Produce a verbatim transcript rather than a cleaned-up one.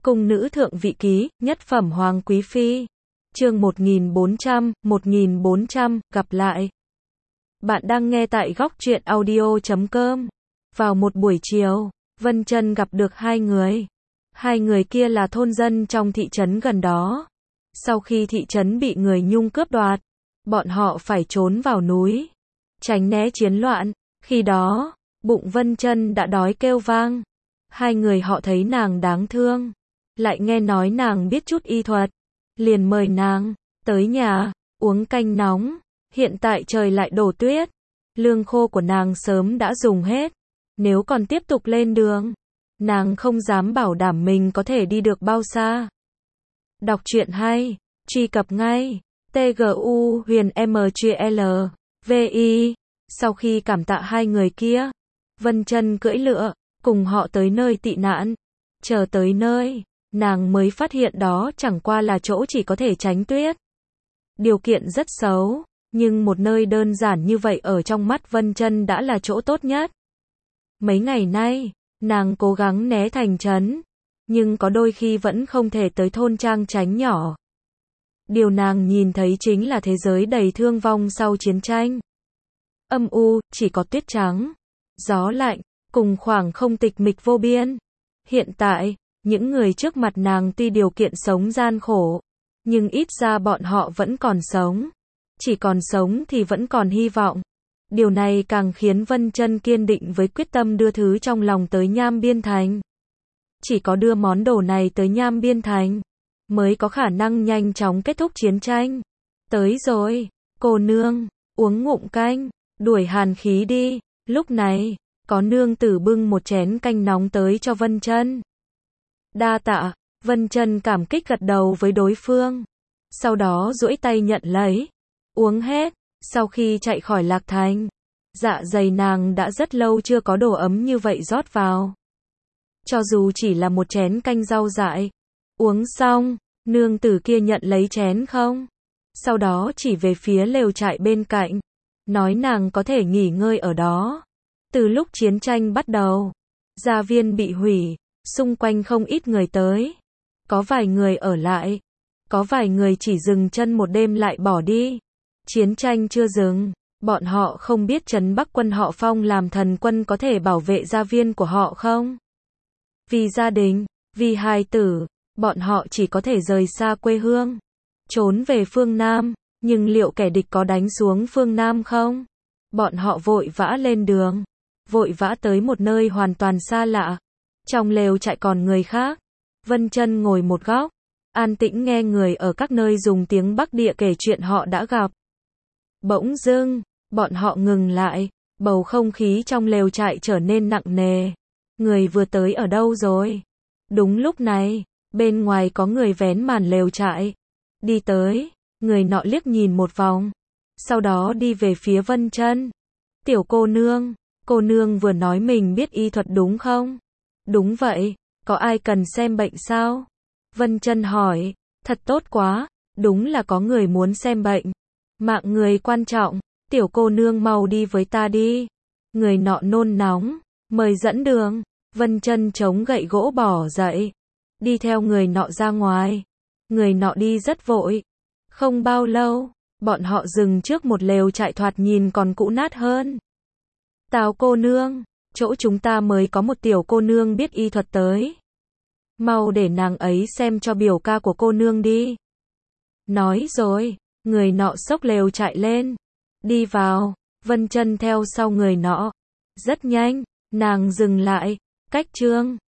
Cung nữ thượng vị ký, nhất phẩm hoàng quý phi. Chương một nghìn bốn trăm, một nghìn bốn trăm, gặp lại. Bạn đang nghe tại góc truyện audio chấm com. Vào một buổi chiều, Vân Chân gặp được hai người. Hai người kia là thôn dân trong thị trấn gần đó. Sau khi thị trấn bị người Nhung cướp đoạt, bọn họ phải trốn vào núi, tránh né chiến loạn. Khi đó, bụng Vân Chân đã đói kêu vang. Hai người họ thấy nàng đáng thương, lại nghe nói nàng biết chút y thuật, liền mời nàng tới nhà uống canh nóng. Hiện tại trời lại đổ tuyết, lương khô của nàng sớm đã dùng hết. Nếu còn tiếp tục lên đường, nàng không dám bảo đảm mình có thể đi được bao xa. Đọc truyện hay, truy cập ngay tgu huyền mql vi. Sau khi cảm tạ hai người kia, Vân Chân cưỡi lựa cùng họ tới nơi tị nạn. Chờ tới nơi, nàng mới phát hiện đó chẳng qua là chỗ chỉ có thể tránh tuyết. Điều kiện rất xấu, nhưng một nơi đơn giản như vậy ở trong mắt Vân Chân đã là chỗ tốt nhất. Mấy ngày nay, nàng cố gắng né thành trấn, nhưng có đôi khi vẫn không thể tới thôn trang tránh nhỏ. Điều nàng nhìn thấy chính là thế giới đầy thương vong sau chiến tranh. Âm u, chỉ có tuyết trắng, gió lạnh, cùng khoảng không tịch mịch vô biên. Hiện tại, những người trước mặt nàng tuy điều kiện sống gian khổ, nhưng ít ra bọn họ vẫn còn sống. Chỉ còn sống thì vẫn còn hy vọng. Điều này càng khiến Vân Chân kiên định với quyết tâm đưa thứ trong lòng tới Nham Biên Thành. Chỉ có đưa món đồ này tới Nham Biên Thành, mới có khả năng nhanh chóng kết thúc chiến tranh. Tới rồi, cô nương, uống ngụm canh, đuổi hàn khí đi. Lúc này, có nương tử bưng một chén canh nóng tới cho Vân Chân. Đa tạ, Vân Chân cảm kích gật đầu với đối phương. Sau đó duỗi tay nhận lấy, uống hết. Sau khi chạy khỏi Lạc Thành, dạ dày nàng đã rất lâu chưa có đồ ấm như vậy rót vào. Cho dù chỉ là một chén canh rau dại. Uống xong, nương tử kia nhận lấy chén không? Sau đó chỉ về phía lều trại bên cạnh, nói nàng có thể nghỉ ngơi ở đó. Từ lúc chiến tranh bắt đầu, gia viên bị hủy, xung quanh không ít người tới. Có vài người ở lại, có vài người chỉ dừng chân một đêm lại bỏ đi. Chiến tranh chưa dừng, bọn họ không biết trấn Bắc quân họ Phong làm thần quân có thể bảo vệ gia viên của họ không? Vì gia đình, vì hài tử, bọn họ chỉ có thể rời xa quê hương, trốn về phương Nam. Nhưng liệu kẻ địch có đánh xuống phương Nam không? Bọn họ vội vã lên đường, vội vã tới một nơi hoàn toàn xa lạ. Trong lều trại còn người khác. Vân Chân ngồi một góc, an tĩnh nghe người ở các nơi dùng tiếng Bắc địa kể chuyện họ đã gặp. Bỗng dưng, bọn họ ngừng lại, bầu không khí trong lều trại trở nên nặng nề. Người vừa tới ở đâu rồi? Đúng lúc này, bên ngoài có người vén màn lều trại, đi tới. Người nọ liếc nhìn một vòng, sau đó đi về phía Vân Chân. Tiểu cô nương, cô nương vừa nói mình biết y thuật đúng không? Đúng vậy, có ai cần xem bệnh sao? Vân Chân hỏi. Thật tốt quá, đúng là có người muốn xem bệnh. Mạng người quan trọng, tiểu cô nương mau đi với ta đi. Người nọ nôn nóng, mời dẫn đường. Vân Chân chống gậy gỗ bỏ dậy, đi theo người nọ ra ngoài. Người nọ đi rất vội. Không bao lâu, bọn họ dừng trước một lều trại thoạt nhìn còn cũ nát hơn. Tào cô nương, chỗ chúng ta mới có một tiểu cô nương biết y thuật tới. Mau để nàng ấy xem cho biểu ca của cô nương đi. Nói rồi, người nọ xốc lều trại lên, đi vào. Vân Chân theo sau người nọ. Rất nhanh, nàng dừng lại, cách Trương